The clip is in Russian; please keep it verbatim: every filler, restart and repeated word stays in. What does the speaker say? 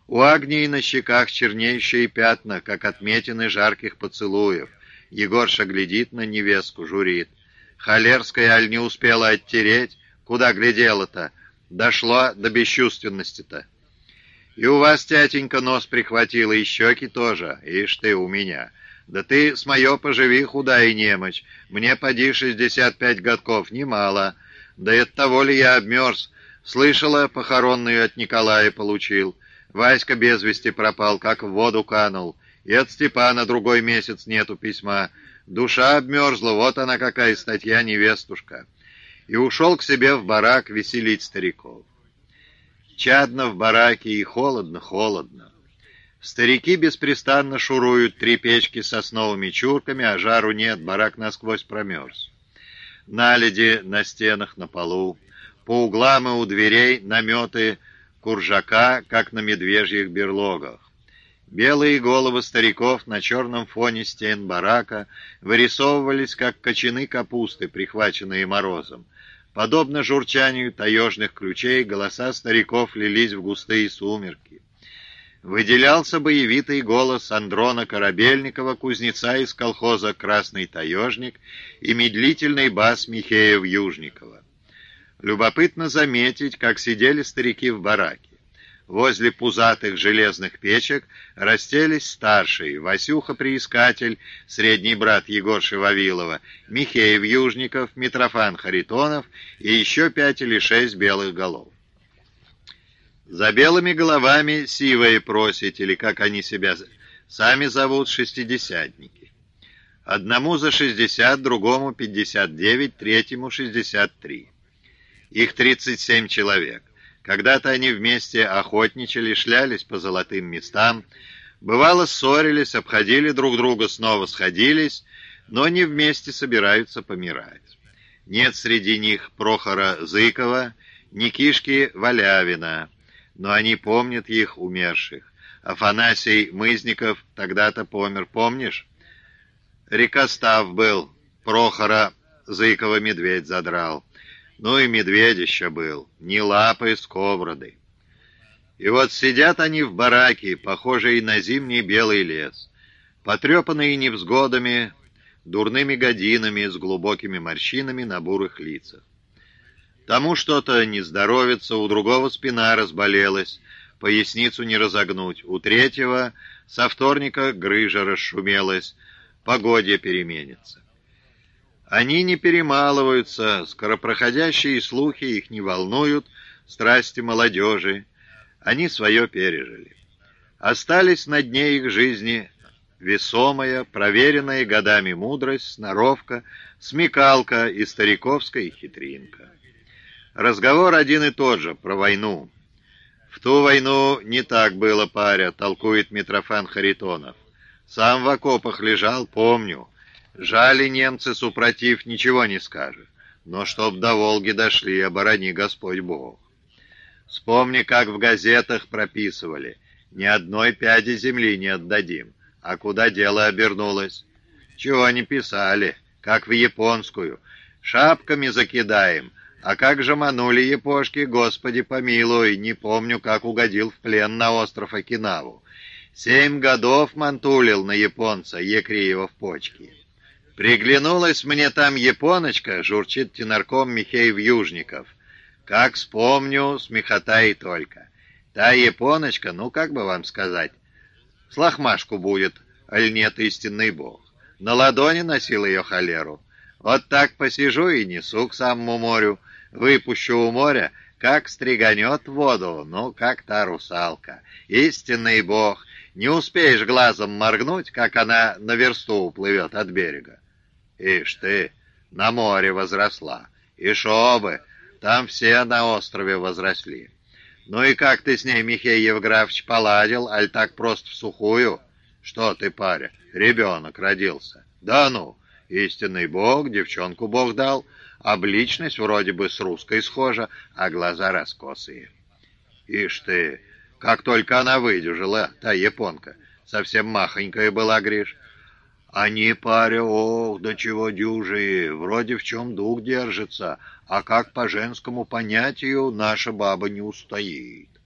У Агнии на щеках чернеющие пятна, как отметины жарких поцелуев. Егорша глядит на невестку, журит. Холерская, аль не успела оттереть? Куда глядела-то? Дошло до бесчувственности-то. И у вас, тятенька, нос прихватила, и щеки тоже. Ишь ты у меня. Да ты с моё поживи, худая немочь. Мне поди шестьдесят пять годков, немало. Да и от того ли я обмерз? Слышала, похоронную от Николая получил. Васька без вести пропал, как в воду канул. И от Степана другой месяц нету письма. Душа обмерзла, вот она какая статья, невестушка. И ушел к себе в барак веселить стариков. Чадно в бараке и холодно-холодно. Старики беспрестанно шуруют, три печки с сосновыми чурками, а жару нет, барак насквозь промерз. Наледи на стенах, на полу, по углам и у дверей наметы куржака, как на медвежьих берлогах. Белые головы стариков на черном фоне стен барака вырисовывались, как кочаны капусты, прихваченные морозом. Подобно журчанию таежных ключей, голоса стариков лились в густые сумерки. Выделялся боевитый голос Андрона Корабельникова, кузнеца из колхоза «Красный таежник», и медлительный бас Михеев-Южникова. Любопытно заметить, как сидели старики в бараке. Возле пузатых железных печек расселись старшие: Васюха-приискатель, средний брат Егорши Вавилова, Михеев-Южников, Митрофан Харитонов и еще пять или шесть белых голов. За белыми головами сивые просить, или как они себя сами зовут, шестидесятники. Одному за шестьдесят, другому пятьдесят девять, третьему шестьдесят три. Их тридцать семь человек. Когда-то они вместе охотничали, шлялись по золотым местам, бывало ссорились, обходили друг друга, снова сходились, но не вместе собираются помирать. Нет среди них Прохора Зыкова, Никишки Валявина, но они помнят их умерших. Афанасий Мызников тогда-то помер, помнишь? Рекостав был, Прохора Зыкова медведь задрал. Ну и медведь еще был, не лапы, сковороды. И вот сидят они в бараке, похожие на зимний белый лес, потрепанные невзгодами, дурными годинами, с глубокими морщинами на бурых лицах. Тому что-то не здоровится, у другого спина разболелась, поясницу не разогнуть, у третьего со вторника грыжа расшумелась, погодье переменится. Они не перемалываются, скоропроходящие слухи их не волнуют, страсти молодежи. Они свое пережили. Остались на дне их жизни весомая, проверенная годами мудрость, сноровка, смекалка и стариковская хитринка. Разговор один и тот же, про войну. В ту войну не так было, паря, толкует Митрофан Харитонов. Сам в окопах лежал, помню. Жали немцы, супротив, ничего не скажет. Но чтоб до Волги дошли, оборони Господь Бог. Вспомни, как в газетах прописывали. Ни одной пяди земли не отдадим. А куда дело обернулось? Чего они писали? Как в японскую. Шапками закидаем. А как же манули япошки, Господи помилуй, не помню, как угодил в плен на остров Окинаву. Семь годов мантулил на японца, Екреева в почки. «Приглянулась мне там японочка», — журчит тенарком Михеев-Южников. «Как вспомню, смехота и только. Та японочка, ну как бы вам сказать, с лохмашку будет, аль нет истинный бог. На ладони носил ее холеру. Вот так посижу и несу к самому морю, выпущу у моря, как стриганет воду, ну как та русалка. Истинный бог, не успеешь глазом моргнуть, как она на версту уплывет от берега. Ишь ты, на море возросла. И шо бы, там все на острове возросли. Ну и как ты с ней, Михей Евграфович, поладил, аль так просто в сухую? Что ты, паря, ребенок родился. Да ну, истинный бог, девчонку бог дал. Обличность вроде бы с русской схожа, а глаза раскосые. Ишь ты, как только она выдержала, та японка, совсем махонькая была, Гриш. Они, паря, ох, до чего дюжие, вроде в чем дух держится, а как по женскому понятию наша баба не устоит.